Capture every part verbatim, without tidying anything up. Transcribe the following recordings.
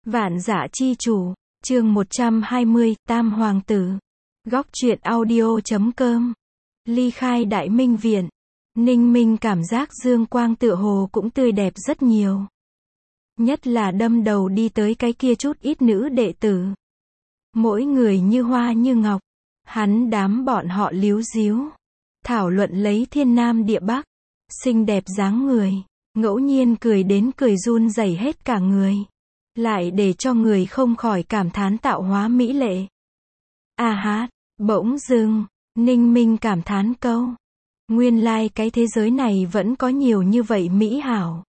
Vạn Dã Chi Chủ, chương một trăm hai mươi, Tam Hoàng Tử. Góc truyện audio chấm com. Ly khai Đại Minh Viện. Ninh Minh cảm giác dương quang tựa hồ cũng tươi đẹp rất nhiều. Nhất là đâm đầu đi tới cái kia chút ít nữ đệ tử. Mỗi người như hoa như ngọc. Hắn đám bọn họ líu díu. Thảo luận lấy thiên nam địa bắc. Xinh đẹp dáng người. Ngẫu nhiên cười đến cười run rẩy hết cả người. Lại để cho người không khỏi cảm thán tạo hóa mỹ lệ. A hát, bỗng dưng, Ninh Minh cảm thán câu. Nguyên lai cái thế giới này vẫn có nhiều như vậy mỹ hảo.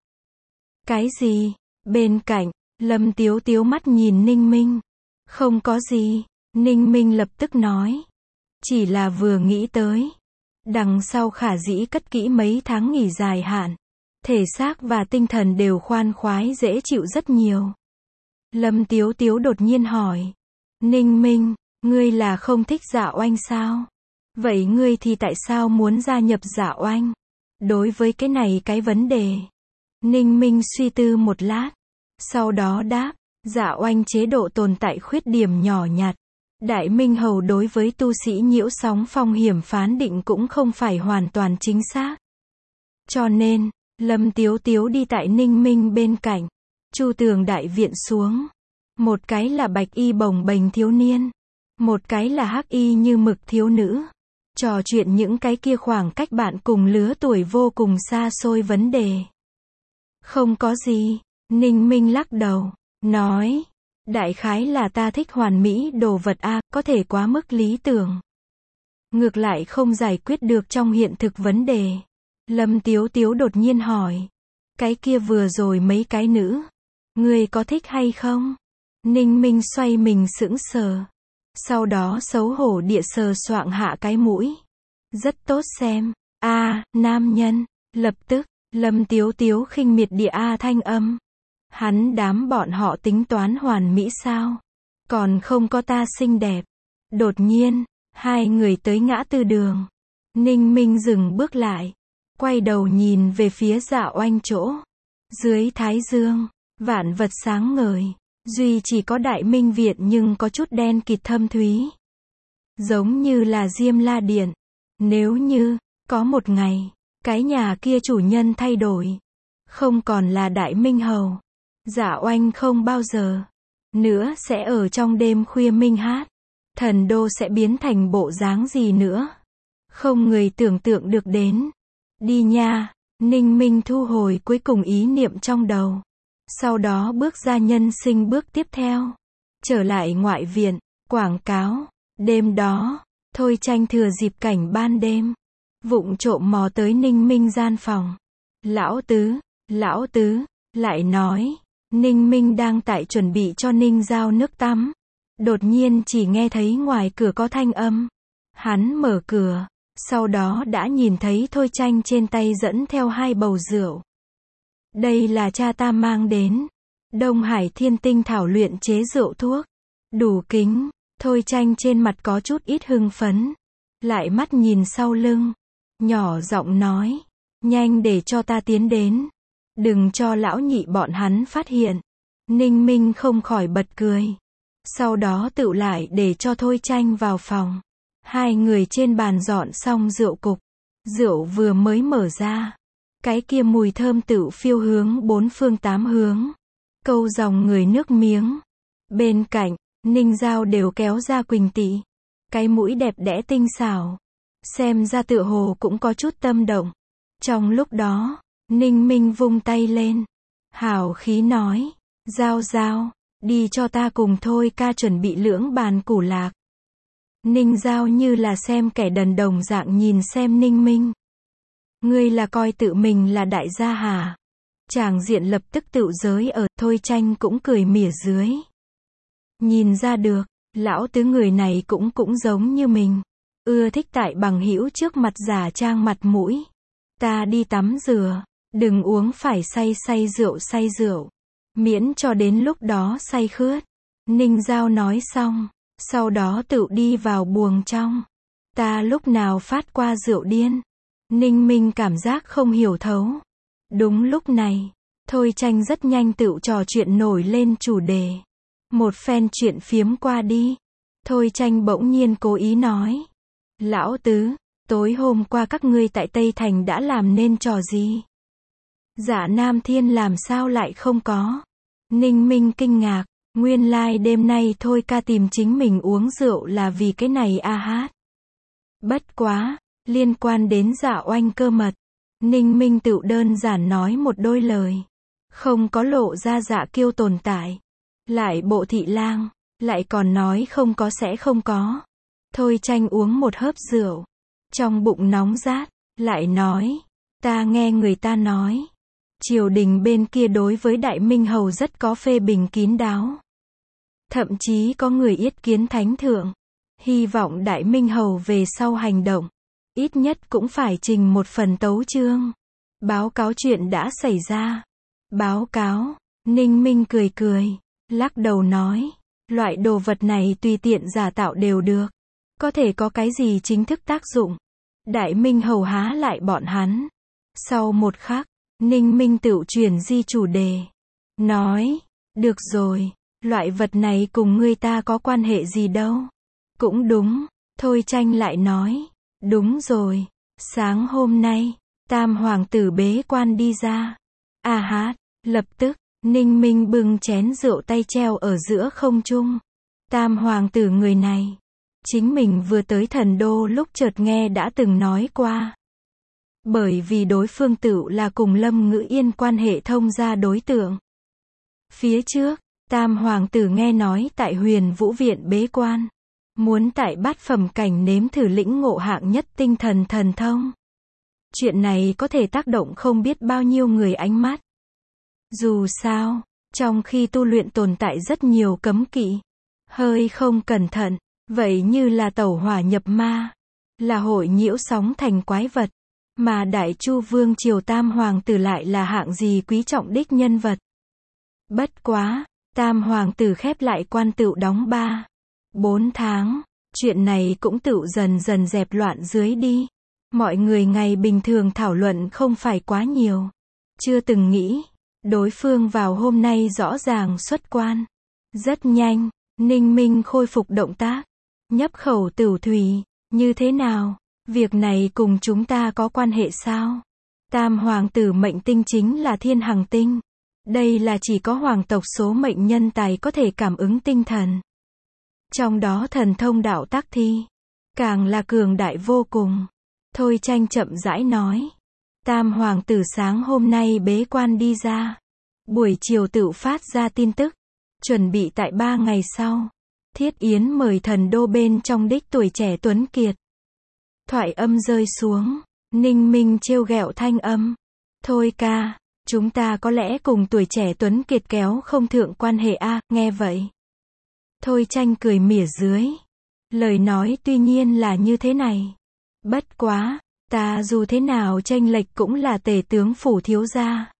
Cái gì? Bên cạnh, Lâm Tiếu Tiếu mắt nhìn Ninh Minh. Không có gì, Ninh Minh lập tức nói. Chỉ là vừa nghĩ tới. Đằng sau khả dĩ cất kỹ mấy tháng nghỉ dài hạn. Thể xác và tinh thần đều khoan khoái dễ chịu rất nhiều. Lâm Tiếu Tiếu đột nhiên hỏi. Ninh Minh, ngươi là không thích Dạ Oanh sao? Vậy ngươi thì tại sao muốn gia nhập Dạ Oanh? Đối với cái này cái vấn đề. Ninh Minh suy tư một lát. Sau đó đáp, Dạ Oanh chế độ tồn tại khuyết điểm nhỏ nhặt. Đại Minh Hầu đối với tu sĩ nhiễu sóng phong hiểm phán định cũng không phải hoàn toàn chính xác. Cho nên, Lâm Tiếu Tiếu đi tại Ninh Minh bên cạnh. Chu tường đại viện xuống. Một cái là bạch y bồng bềnh thiếu niên. Một cái là hắc y như mực thiếu nữ. Trò chuyện những cái kia khoảng cách bạn cùng lứa tuổi vô cùng xa xôi vấn đề. Không có gì. Ninh Minh lắc đầu. Nói. Đại khái là ta thích hoàn mỹ đồ vật a, có thể quá mức lý tưởng. Ngược lại không giải quyết được trong hiện thực vấn đề. Lâm Tiếu Tiếu đột nhiên hỏi. Cái kia vừa rồi mấy cái nữ. Ngươi có thích hay không? Ninh Minh xoay mình sững sờ. Sau đó xấu hổ địa sờ soạng hạ cái mũi. Rất tốt xem. A, nam nhân. Lập tức, Lâm Tiếu Tiếu khinh miệt địa A thanh âm. Hắn đám bọn họ tính toán hoàn mỹ sao? Còn không có ta xinh đẹp. Đột nhiên, hai người tới ngã tư đường. Ninh Minh dừng bước lại. Quay đầu nhìn về phía Dạ Oanh chỗ. Dưới thái dương. Vạn vật sáng ngời, duy chỉ có Đại Minh Viện nhưng có chút đen kịt thâm thúy. Giống như là Diêm La Điện. Nếu như, có một ngày, cái nhà kia chủ nhân thay đổi. Không còn là Đại Minh Hầu. Dạ Oanh không bao giờ nữa sẽ ở trong đêm khuya minh hát. Thần đô sẽ biến thành bộ dáng gì nữa. Không người tưởng tượng được đến. Đi nha, Ninh Minh thu hồi cuối cùng ý niệm trong đầu. Sau đó bước ra nhân sinh bước tiếp theo. Trở lại ngoại viện, quảng cáo. Đêm đó, Thôi Tranh thừa dịp cảnh ban đêm. Vụng trộm mò tới Ninh Minh gian phòng. Lão Tứ, Lão Tứ, lại nói. Ninh Minh đang tại chuẩn bị cho Ninh Giao nước tắm. Đột nhiên chỉ nghe thấy ngoài cửa có thanh âm. Hắn mở cửa. Sau đó đã nhìn thấy Thôi Tranh trên tay dẫn theo hai bầu rượu. Đây là cha ta mang đến. Đông Hải Thiên Tinh thảo luyện chế rượu thuốc. Đủ kính. Thôi Tranh trên mặt có chút ít hưng phấn. Lại mắt nhìn sau lưng. Nhỏ giọng nói. Nhanh để cho ta tiến đến. Đừng cho lão nhị bọn hắn phát hiện. Ninh Minh không khỏi bật cười. Sau đó tự lại để cho Thôi Tranh vào phòng. Hai người trên bàn dọn xong rượu cục. Rượu vừa mới mở ra. Cái kia mùi thơm tựu phiêu hướng bốn phương tám hướng. Câu dòng người nước miếng. Bên cạnh, Ninh Giao đều kéo ra Quỳnh Tị. Cái mũi đẹp đẽ tinh xảo. Xem ra tựa hồ cũng có chút tâm động. Trong lúc đó, Ninh Minh vung tay lên. Hào khí nói. Giao Giao, đi cho ta cùng Thôi ca chuẩn bị lưỡng bàn củ lạc. Ninh Giao như là xem kẻ đần đồng dạng nhìn xem Ninh Minh. Ngươi là coi tự mình là đại gia hả? Tràng diện lập tức tự giới ở. Thôi Tranh cũng cười mỉa dưới. Nhìn ra được, lão tứ người này cũng cũng giống như mình. Ưa thích tại bằng hữu trước mặt giả trang mặt mũi. Ta đi tắm rửa. Đừng uống phải say say rượu say rượu. Miễn cho đến lúc đó say khướt. Ninh Giao nói xong. Sau đó tự đi vào buồng trong. Ta lúc nào phát qua rượu điên. Ninh Minh cảm giác không hiểu thấu. Đúng lúc này, Thôi Tranh rất nhanh tự trò chuyện nổi lên chủ đề. Một phen chuyện phiếm qua đi. Thôi Tranh bỗng nhiên cố ý nói. Lão Tứ, tối hôm qua các ngươi tại Tây Thành đã làm nên trò gì? Dạ Nam Thiên làm sao lại không có? Ninh Minh kinh ngạc, nguyên lai đêm nay Thôi ca tìm chính mình uống rượu là vì cái này a hát. Bất quá, liên quan đến Dạ Oanh cơ mật, Ninh Minh tự đơn giản nói một đôi lời. Không có lộ ra Dạ Kiêu tồn tại. Lại bộ thị lang, lại còn nói không có sẽ không có. Thôi Tranh uống một hớp rượu, trong bụng nóng rát, lại nói, ta nghe người ta nói, triều đình bên kia đối với Đại Minh Hầu rất có phê bình kín đáo. Thậm chí có người yết kiến thánh thượng, hy vọng Đại Minh Hầu về sau hành động, ít nhất cũng phải trình một phần tấu chương, báo cáo chuyện đã xảy ra. Báo cáo, Ninh Minh cười cười, lắc đầu nói, loại đồ vật này tùy tiện giả tạo đều được, có thể có cái gì chính thức tác dụng. Đại Minh Hầu há lại bọn hắn. Sau một khắc, Ninh Minh tự chuyển di chủ đề, nói, được rồi, loại vật này cùng ngươi ta có quan hệ gì đâu. Cũng đúng, Thôi Tranh lại nói, đúng rồi, sáng hôm nay, Tam hoàng tử bế quan đi ra. A hát, lập tức, Ninh Minh bưng chén rượu tay treo ở giữa không trung. Tam hoàng tử người này, chính mình vừa tới thần đô lúc chợt nghe đã từng nói qua. Bởi vì đối phương tự là cùng Lâm Ngữ Yên quan hệ thông gia đối tượng. Phía trước, Tam hoàng tử nghe nói tại Huyền Vũ Viện bế quan, muốn tại bát phẩm cảnh nếm thử lĩnh ngộ hạng nhất tinh thần thần thông. Chuyện này có thể tác động không biết bao nhiêu người ánh mắt. Dù sao, trong khi tu luyện tồn tại rất nhiều cấm kỵ, hơi không cẩn thận, vậy như là tẩu hỏa nhập ma, là hội nhiễu sóng thành quái vật, mà Đại Chu Vương triều Tam hoàng tử lại là hạng gì quý trọng đích nhân vật. Bất quá, Tam hoàng tử khép lại quan tựu đóng ba, bốn tháng, chuyện này cũng tựu dần dần dẹp loạn dưới đi. Mọi người ngày bình thường thảo luận không phải quá nhiều, chưa từng nghĩ, đối phương vào hôm nay rõ ràng xuất quan. Rất nhanh, Ninh Minh khôi phục động tác, nhấp khẩu tửu thủy, như thế nào, việc này cùng chúng ta có quan hệ sao? Tam hoàng tử mệnh tinh chính là thiên hằng tinh. Đây là chỉ có hoàng tộc số mệnh nhân tài có thể cảm ứng tinh thần. Trong đó thần thông đạo tác thi, càng là cường đại vô cùng. Thôi Tranh chậm rãi nói. Tam hoàng tử sáng hôm nay bế quan đi ra. Buổi chiều tự phát ra tin tức. Chuẩn bị tại ba ngày sau. Thiết yến mời thần đô bên trong đích tuổi trẻ tuấn kiệt. Thoại âm rơi xuống. Ninh Minh trêu ghẹo thanh âm. Thôi ca, chúng ta có lẽ cùng tuổi trẻ tuấn kiệt kéo không thượng quan hệ a, à, nghe vậy. Thôi Tranh cười mỉa dưới. Lời nói tuy nhiên là như thế này. Bất quá, ta dù thế nào chênh lệch cũng là tể tướng phủ thiếu gia.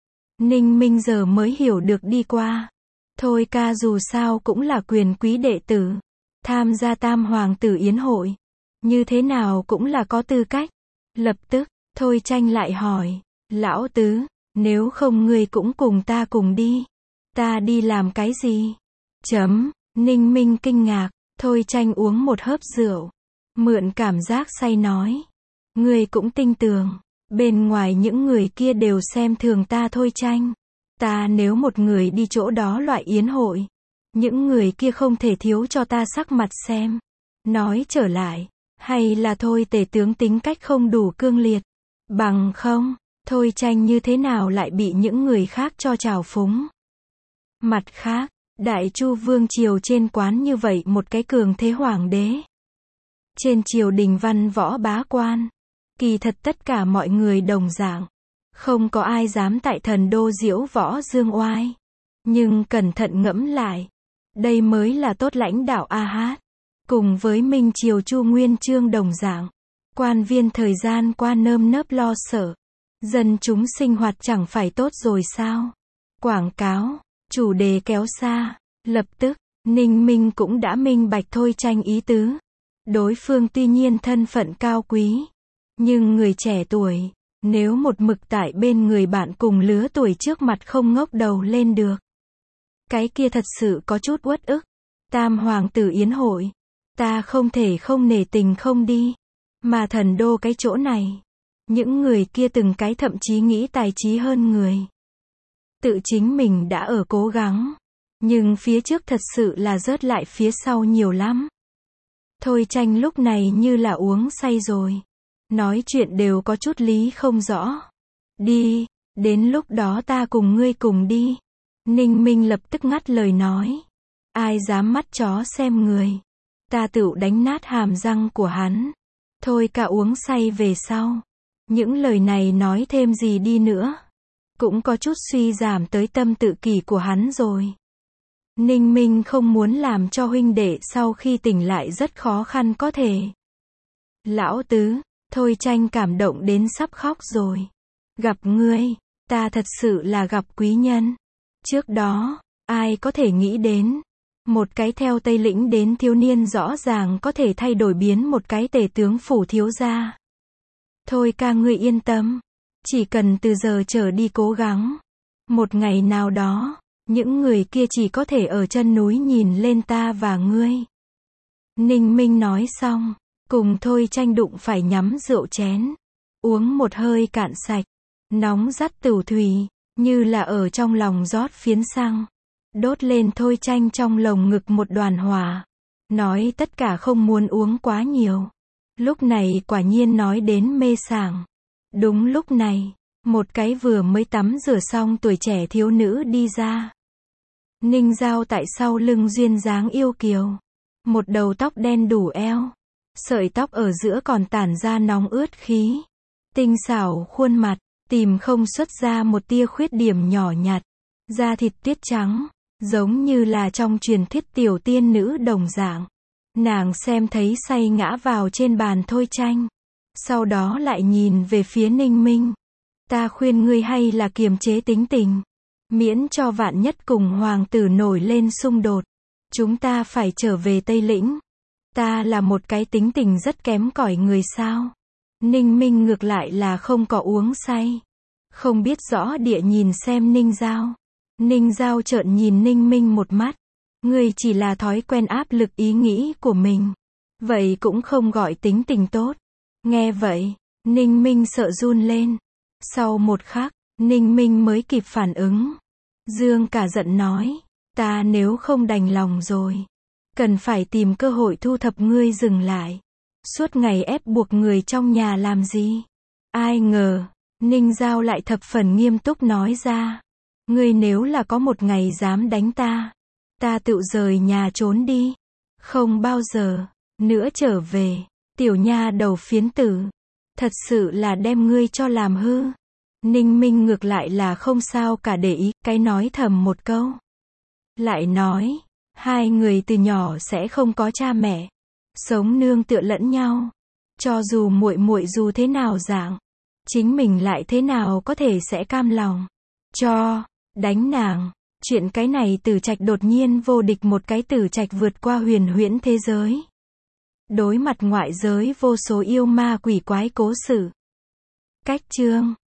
Ninh Minh giờ mới hiểu được đi qua. Thôi ca dù sao cũng là quyền quý đệ tử. Tham gia Tam hoàng tử yến hội. Như thế nào cũng là có tư cách. Lập tức, Thôi Tranh lại hỏi. Lão Tứ, nếu không ngươi cũng cùng ta cùng đi. Ta đi làm cái gì? Chấm, Ninh Minh kinh ngạc. Thôi Tranh uống một hớp rượu. Mượn cảm giác say nói. Ngươi cũng tinh tường. Bên ngoài những người kia đều xem thường ta Thôi Tranh. Ta nếu một người đi chỗ đó loại yến hội. Những người kia không thể thiếu cho ta sắc mặt xem. Nói trở lại. Hay là thôi tể tướng tính cách không đủ cương liệt. Bằng không, Thôi Tranh như thế nào lại bị những người khác cho trào phúng. Mặt khác, Đại Chu Vương triều trên quán như vậy một cái cường thế hoàng đế. Trên triều đình văn võ bá quan, kỳ thật tất cả mọi người đồng dạng. Không có ai dám tại thần đô diễu võ dương oai. Nhưng cẩn thận ngẫm lại. Đây mới là tốt lãnh đạo a hát. Cùng với Minh triều Chu Nguyên Chương đồng dạng. Quan viên thời gian qua nơm nớp lo sợ. Dân chúng sinh hoạt chẳng phải tốt rồi sao? Quảng cáo, chủ đề kéo xa. Lập tức, Ninh Minh cũng đã minh bạch Thôi Tranh ý tứ. Đối phương tuy nhiên thân phận cao quý. Nhưng người trẻ tuổi, nếu một mực tại bên người bạn cùng lứa tuổi trước mặt không ngóc đầu lên được. Cái kia thật sự có chút uất ức. Tam hoàng tử yến hội. Ta không thể không nể tình không đi. Mà thần đô cái chỗ này. Những người kia từng cái thậm chí nghĩ tài trí hơn người. Tự chính mình đã ở cố gắng. Nhưng phía trước thật sự là rớt lại phía sau nhiều lắm. Thôi Tranh lúc này như là uống say rồi. Nói chuyện đều có chút lý không rõ. Đi, đến lúc đó ta cùng ngươi cùng đi. Ninh Minh lập tức ngắt lời nói. Ai dám mắt chó xem người. Ta tựu đánh nát hàm răng của hắn. Thôi cả uống say về sau. Những lời này nói thêm gì đi nữa. Cũng có chút suy giảm tới tâm tự kỷ của hắn rồi. Ninh Minh không muốn làm cho huynh đệ sau khi tỉnh lại rất khó khăn có thể. Lão tứ, Thôi Tranh cảm động đến sắp khóc rồi. Gặp ngươi, ta thật sự là gặp quý nhân. Trước đó, ai có thể nghĩ đến. Một cái theo Tây Lĩnh đến thiếu niên rõ ràng có thể thay đổi biến một cái tể tướng phủ thiếu gia. Thôi ca ngươi yên tâm. Chỉ cần từ giờ trở đi cố gắng. Một ngày nào đó, những người kia chỉ có thể ở chân núi nhìn lên ta và ngươi. Ninh Minh nói xong, cùng Thôi Tranh đụng phải nhắm rượu chén. Uống một hơi cạn sạch. Nóng rắt tửu thủy, như là ở trong lòng rót phiến xăng. Đốt lên Thôi Tranh trong lồng ngực một đoàn hỏa. Nói tất cả không muốn uống quá nhiều. Lúc này quả nhiên nói đến mê sảng. Đúng lúc này, một cái vừa mới tắm rửa xong tuổi trẻ thiếu nữ đi ra. Ninh Giao tại sau lưng duyên dáng yêu kiều. Một đầu tóc đen đủ eo. Sợi tóc ở giữa còn tản ra nóng ướt khí. Tinh xảo khuôn mặt, tìm không xuất ra một tia khuyết điểm nhỏ nhặt. Da thịt tuyết trắng, giống như là trong truyền thuyết tiểu tiên nữ đồng dạng. Nàng xem thấy say ngã vào trên bàn Thôi Tranh. Sau đó lại nhìn về phía Ninh Minh. Ta khuyên ngươi hay là kiềm chế tính tình. Miễn cho vạn nhất cùng hoàng tử nổi lên xung đột. Chúng ta phải trở về Tây Lĩnh. Ta là một cái tính tình rất kém cỏi người sao. Ninh Minh ngược lại là không có uống say. Không biết rõ địa nhìn xem Ninh Giao. Ninh Giao trợn nhìn Ninh Minh một mắt. Ngươi chỉ là thói quen áp lực ý nghĩ của mình. Vậy cũng không gọi tính tình tốt. Nghe vậy, Ninh Minh sợ run lên. Sau một khắc, Ninh Minh mới kịp phản ứng. Dương cả giận nói. Ta nếu không đành lòng rồi. Cần phải tìm cơ hội thu thập ngươi dừng lại. Suốt ngày ép buộc người trong nhà làm gì? Ai ngờ, Ninh Giao lại thập phần nghiêm túc nói ra. Ngươi nếu là có một ngày dám đánh ta. Ta tự rời nhà trốn đi. Không bao giờ nữa trở về. Tiểu nha đầu phiến tử. Thật sự là đem ngươi cho làm hư. Ninh Minh ngược lại là không sao cả để ý. Cái nói thầm một câu. Lại nói. Hai người từ nhỏ sẽ không có cha mẹ. Sống nương tựa lẫn nhau. Cho dù muội muội dù thế nào dạng. Chính mình lại thế nào có thể sẽ cam lòng. Cho. Đánh nàng. Chuyện cái này Tử Trạch đột nhiên vô địch một cái Tử Trạch vượt qua huyền huyễn thế giới. Đối mặt ngoại giới vô số yêu ma quỷ quái cố sự. Cách chương